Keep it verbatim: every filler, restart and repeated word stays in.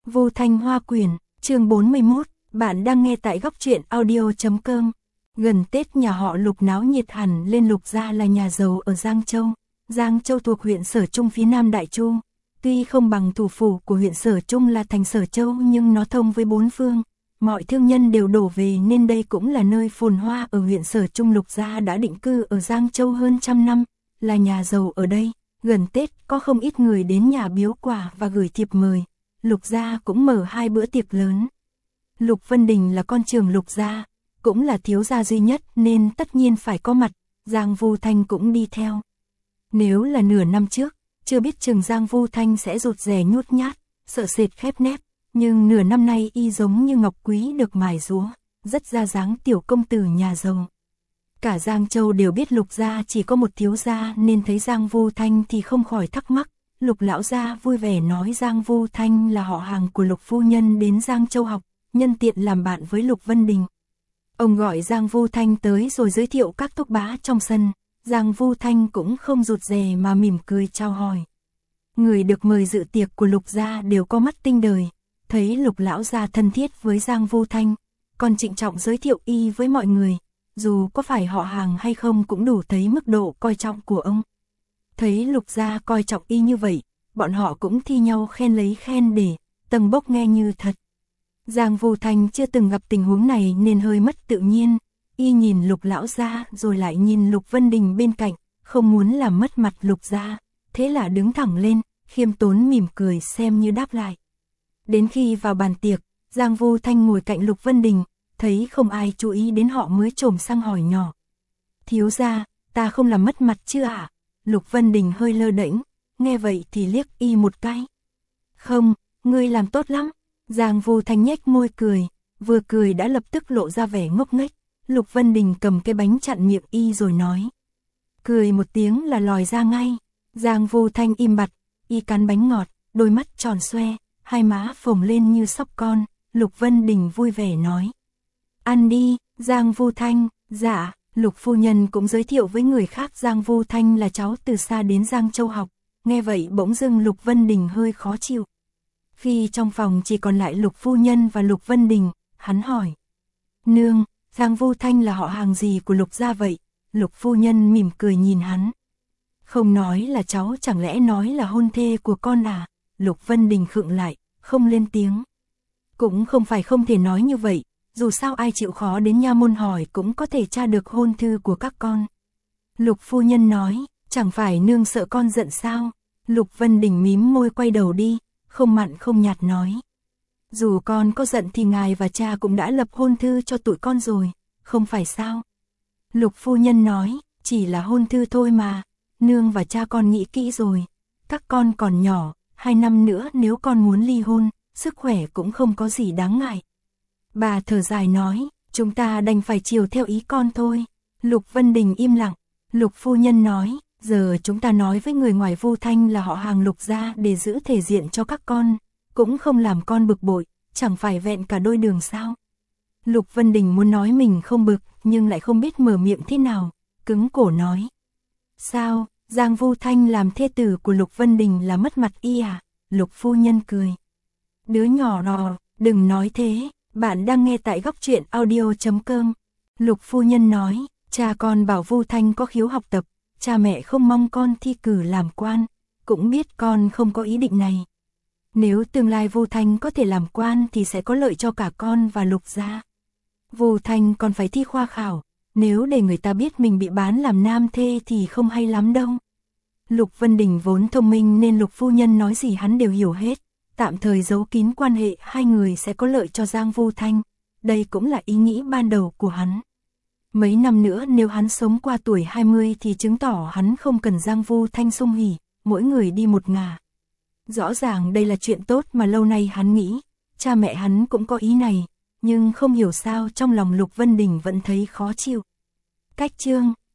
Vu Thanh Hoa Quyển, chương bốn mươi mốt, bạn đang nghe tại góc truyện audio chấm com. Gần Tết nhà họ Lục náo nhiệt hẳn lên. Lục gia là nhà giàu ở Giang Châu. Giang Châu thuộc huyện Sở Trung phía Nam Đại Chu. Tuy không bằng thủ phủ của huyện Sở Trung là thành Sở Châu nhưng nó thông với bốn phương. Mọi thương nhân đều đổ về nên đây cũng là nơi phồn hoa ở huyện Sở Trung. Lục gia đã định cư ở Giang Châu hơn trăm năm, là nhà giàu ở đây. Gần Tết có không ít người đến nhà biếu quà và gửi thiệp mời. Lục gia cũng mở hai bữa tiệc lớn. Lục Vân Đình là con trưởng Lục gia, cũng là thiếu gia duy nhất nên tất nhiên phải có mặt. Giang Vu Thanh cũng đi theo. Nếu là nửa năm trước, chưa biết chừng Giang Vu Thanh sẽ rụt rè nhút nhát, sợ sệt khép nép, nhưng nửa năm nay y giống như ngọc quý được mài rúa, rất ra dáng tiểu công tử nhà giàu. Cả Giang Châu đều biết Lục gia chỉ có một thiếu gia nên thấy Giang Vu Thanh thì không khỏi thắc mắc. Lục lão gia vui vẻ nói Giang Vu Thanh là họ hàng của Lục phu nhân đến Giang Châu học, nhân tiện làm bạn với Lục Vân Đình. Ông gọi Giang Vu Thanh tới rồi giới thiệu các thúc bá trong sân. Giang Vu Thanh cũng không rụt rè mà mỉm cười chào hỏi. Người được mời dự tiệc của Lục gia đều có mắt tinh đời, thấy Lục lão gia thân thiết với Giang Vu Thanh, còn trịnh trọng giới thiệu y với mọi người, dù có phải họ hàng hay không cũng đủ thấy mức độ coi trọng của ông. Thấy Lục gia coi trọng y như vậy, bọn họ cũng thi nhau khen lấy khen để, tầng bốc nghe như thật. Giang Vu Thanh chưa từng gặp tình huống này nên hơi mất tự nhiên, y nhìn Lục lão gia rồi lại nhìn Lục Vân Đình bên cạnh, không muốn làm mất mặt Lục gia, thế là đứng thẳng lên, khiêm tốn mỉm cười xem như đáp lại. Đến khi vào bàn tiệc, Giang Vu Thanh ngồi cạnh Lục Vân Đình, thấy không ai chú ý đến họ mới chồm sang hỏi nhỏ. Thiếu gia, ta không làm mất mặt chưa ạ? À? Lục Vân Đình hơi lơ đễnh, nghe vậy thì liếc y một cái. Không, ngươi làm tốt lắm. Giang Vu Thanh nhếch môi cười, vừa cười đã lập tức lộ ra vẻ ngốc nghếch. Lục Vân Đình cầm cái bánh chặn miệng y rồi nói. Cười một tiếng là lòi ra ngay. Giang Vu Thanh im bặt, y cắn bánh ngọt, đôi mắt tròn xoe, hai má phồng lên như sóc con. Lục Vân Đình vui vẻ nói. Ăn đi, Giang Vu Thanh. Dạ. Lục phu nhân cũng giới thiệu với người khác Giang Vu Thanh là cháu từ xa đến Giang Châu học. Nghe vậy bỗng dưng Lục Vân Đình hơi khó chịu. Khi trong phòng chỉ còn lại Lục phu nhân và Lục Vân Đình, hắn hỏi. Nương, Giang Vu Thanh là họ hàng gì của Lục gia vậy? Lục phu nhân mỉm cười nhìn hắn. Không nói là cháu chẳng lẽ nói là hôn thê của con à? Lục Vân Đình khựng lại, không lên tiếng. Cũng không phải không thể nói như vậy. Dù sao ai chịu khó đến nha môn hỏi cũng có thể tra được hôn thư của các con. Lục phu nhân nói, chẳng phải nương sợ con giận sao? Lục Vân Đình mím môi quay đầu đi, không mặn không nhạt nói. Dù con có giận thì ngài và cha cũng đã lập hôn thư cho tụi con rồi, không phải sao? Lục phu nhân nói, chỉ là hôn thư thôi mà, nương và cha con nghĩ kỹ rồi. Các con còn nhỏ, hai năm nữa nếu con muốn ly hôn, sức khỏe cũng không có gì đáng ngại. Bà thở dài nói, chúng ta đành phải chiều theo ý con thôi. Lục Vân Đình im lặng. Lục phu nhân nói, giờ chúng ta nói với người ngoài Vu Thanh là họ hàng Lục gia để giữ thể diện cho các con, cũng không làm con bực bội, chẳng phải vẹn cả đôi đường sao? Lục Vân Đình muốn nói mình không bực, nhưng lại không biết mở miệng thế nào, cứng cổ nói. Sao, Giang Vu Thanh làm thê tử của Lục Vân Đình là mất mặt y à? Lục phu nhân cười. Đứa nhỏ nọ, đừng nói thế. Bạn đang nghe tại góc truyện audio chấm com. Lục phu nhân nói, cha con bảo Vu Thanh có khiếu học tập, cha mẹ không mong con thi cử làm quan, cũng biết con không có ý định này. Nếu tương lai Vu Thanh có thể làm quan thì sẽ có lợi cho cả con và Lục gia. Vu Thanh còn phải thi khoa khảo, nếu để người ta biết mình bị bán làm nam thê thì không hay lắm đâu. Lục Vân Đình vốn thông minh nên Lục phu nhân nói gì hắn đều hiểu hết. Tạm thời giấu kín quan hệ hai người sẽ có lợi cho Giang Vu Thanh, đây cũng là ý nghĩ ban đầu của hắn. Mấy năm nữa nếu hắn sống qua tuổi hai mươi thì chứng tỏ hắn không cần Giang Vu Thanh sum hỉ, mỗi người đi một ngả. Rõ ràng đây là chuyện tốt mà lâu nay hắn nghĩ, cha mẹ hắn cũng có ý này, nhưng không hiểu sao trong lòng Lục Vân Đình vẫn thấy khó chịu. Cách chương